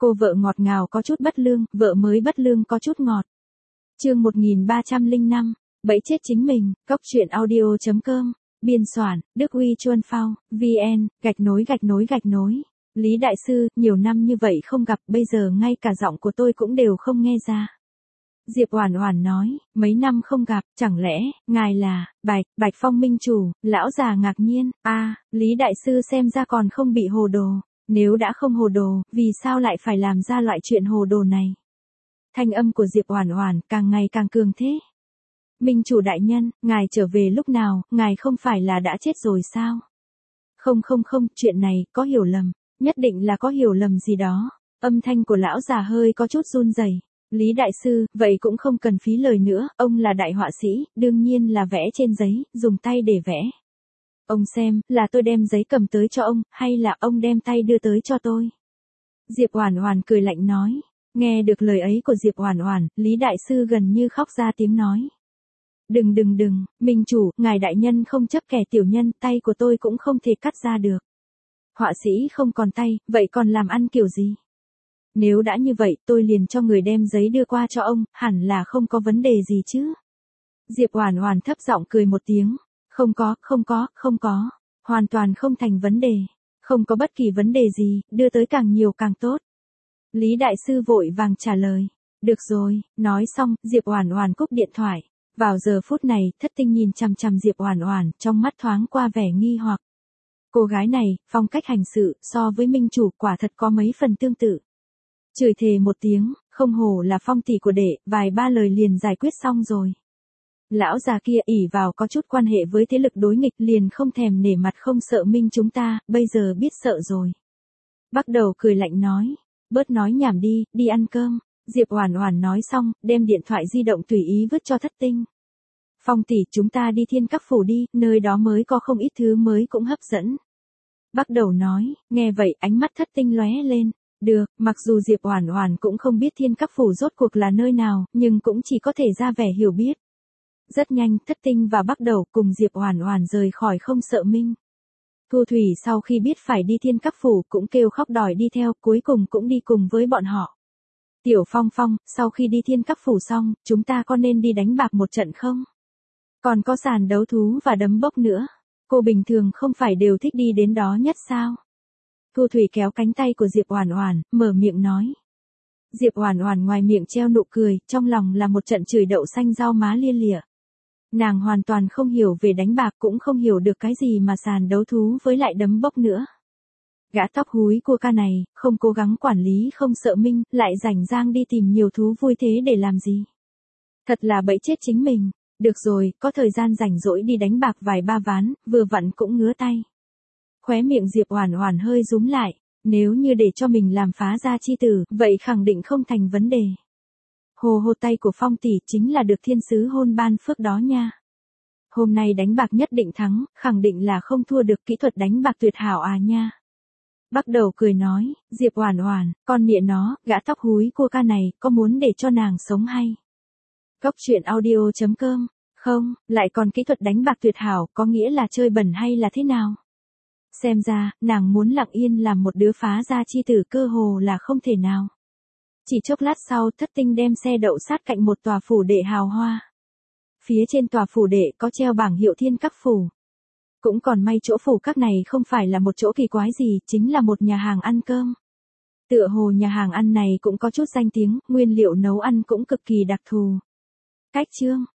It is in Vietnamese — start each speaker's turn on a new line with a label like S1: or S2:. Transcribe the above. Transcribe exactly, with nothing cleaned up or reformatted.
S1: Cô vợ ngọt ngào có chút bất lương, vợ mới bất lương có chút ngọt. Chương một nghìn ba trăm lẻ năm, bẫy chết chính mình, cóc truyện audio chấm com, biên soạn, Đức Uy Chuân Phao, vn, gạch nối gạch nối gạch nối. Lý Đại Sư, nhiều năm như vậy không gặp, bây giờ ngay cả giọng của tôi cũng đều không nghe ra. Diệp Oản Oản nói, mấy năm không gặp, chẳng lẽ, ngài là, Bạch, Bạch Phong Minh Chủ, lão già ngạc nhiên, a Lý Đại Sư xem ra còn không bị hồ đồ, nếu đã không hồ đồ, vì sao lại phải làm ra loại chuyện hồ đồ này? Thanh âm của Diệp Oản Oản càng ngày càng cường thế. Minh Chủ đại nhân, ngài trở về lúc nào, ngài không phải là đã chết rồi sao? Không không không, chuyện này, có hiểu lầm, nhất định là có hiểu lầm gì đó. Âm thanh của lão già hơi có chút run rẩy. Lý Đại Sư, vậy cũng không cần phí lời nữa, ông là đại họa sĩ, đương nhiên là vẽ trên giấy, dùng tay để vẽ. Ông xem, là tôi đem giấy cầm tới cho ông, hay là ông đem tay đưa tới cho tôi? Diệp Oản Oản cười lạnh nói. Nghe được lời ấy của Diệp Oản Oản, Lý Đại Sư gần như khóc ra tiếng nói. Đừng đừng đừng, Minh Chủ, ngài đại nhân không chấp kẻ tiểu nhân, tay của tôi cũng không thể cắt ra được. Họa sĩ không còn tay, vậy còn làm ăn kiểu gì? Nếu đã như vậy, tôi liền cho người đem giấy đưa qua cho ông, hẳn là không có vấn đề gì chứ. Diệp Oản Oản thấp giọng cười một tiếng. Không có, không có, không có. Hoàn toàn không thành vấn đề. Không có bất kỳ vấn đề gì, đưa tới càng nhiều càng tốt. Lý Đại Sư vội vàng trả lời. Được rồi, nói xong, Diệp Oản Oản cúp điện thoại. Vào giờ phút này, Thất Tinh nhìn chằm chằm Diệp Oản Oản, trong mắt thoáng qua vẻ nghi hoặc. Cô gái này, phong cách hành sự, so với Minh Chủ quả thật có mấy phần tương tự. Chửi thề một tiếng, không hổ là Phong tỷ của đệ, vài ba lời liền giải quyết xong rồi. Lão già kia ỷ vào có chút quan hệ với thế lực đối nghịch liền không thèm nể mặt không sợ Minh chúng ta, bây giờ biết sợ rồi. Bắt đầu cười lạnh nói, bớt nói nhảm đi, đi ăn cơm. Diệp Oản Oản nói xong, đem điện thoại di động tùy ý vứt cho Thất Tinh. Phong tỷ, chúng ta đi Thiên Các Phủ đi, nơi đó mới có không ít thứ mới cũng hấp dẫn. Bắt đầu nói, nghe vậy ánh mắt Thất Tinh lóe lên. Được, mặc dù Diệp Oản Oản cũng không biết Thiên Các Phủ rốt cuộc là nơi nào, nhưng cũng chỉ có thể ra vẻ hiểu biết. Rất nhanh, Thất Tinh và Bắt Đầu cùng Diệp Oản Oản rời khỏi Không Sợ Minh. Thu Thủy sau khi biết phải đi Thiên Các Phủ cũng kêu khóc đòi đi theo, cuối cùng cũng đi cùng với bọn họ. Tiểu Phong Phong, sau khi đi Thiên Các Phủ xong, chúng ta có nên đi đánh bạc một trận không? Còn có sàn đấu thú và đấm bốc nữa. Cô bình thường không phải đều thích đi đến đó nhất sao? Thu Thủy kéo cánh tay của Diệp Oản Oản, mở miệng nói. Diệp Oản Oản ngoài miệng treo nụ cười, trong lòng là một trận chửi đậu xanh rau má lia lịa. Nàng hoàn toàn không hiểu về đánh bạc cũng không hiểu được cái gì mà sàn đấu thú với lại đấm bốc nữa. Gã tóc húi cua ca này, không cố gắng quản lý Không Sợ Minh, lại rảnh rang đi tìm nhiều thú vui thế để làm gì? Thật là bẫy chết chính mình. Được rồi, có thời gian rảnh rỗi đi đánh bạc vài ba ván, vừa vặn cũng ngứa tay. Khóe miệng Diệp Oản Oản hơi rúm lại, nếu như để cho mình làm phá gia chi tử, vậy khẳng định không thành vấn đề. Hồ hồ tay của Phong tỷ chính là được thiên sứ hôn ban phước đó nha. Hôm nay đánh bạc nhất định thắng, khẳng định là không thua được, kỹ thuật đánh bạc tuyệt hảo à nha. Bắt Đầu cười nói, Diệp Oản Oản, con mẹ nó, gã tóc húi cua ca này, có muốn để cho nàng sống hay? Cóc truyện audio chấm com, không, lại còn kỹ thuật đánh bạc tuyệt hảo, có nghĩa là chơi bẩn hay là thế nào? Xem ra, nàng muốn lặng yên làm một đứa phá gia chi tử cơ hồ là không thể nào. Chỉ chốc lát sau, Thất Tinh đem xe đậu sát cạnh một tòa phủ đệ hào hoa. Phía trên tòa phủ đệ có treo bảng hiệu Thiên Các Phủ. Cũng còn may chỗ phủ các này không phải là một chỗ kỳ quái gì, chính là một nhà hàng ăn cơm. Tựa hồ nhà hàng ăn này cũng có chút danh tiếng, nguyên liệu nấu ăn cũng cực kỳ đặc thù. Cách chương,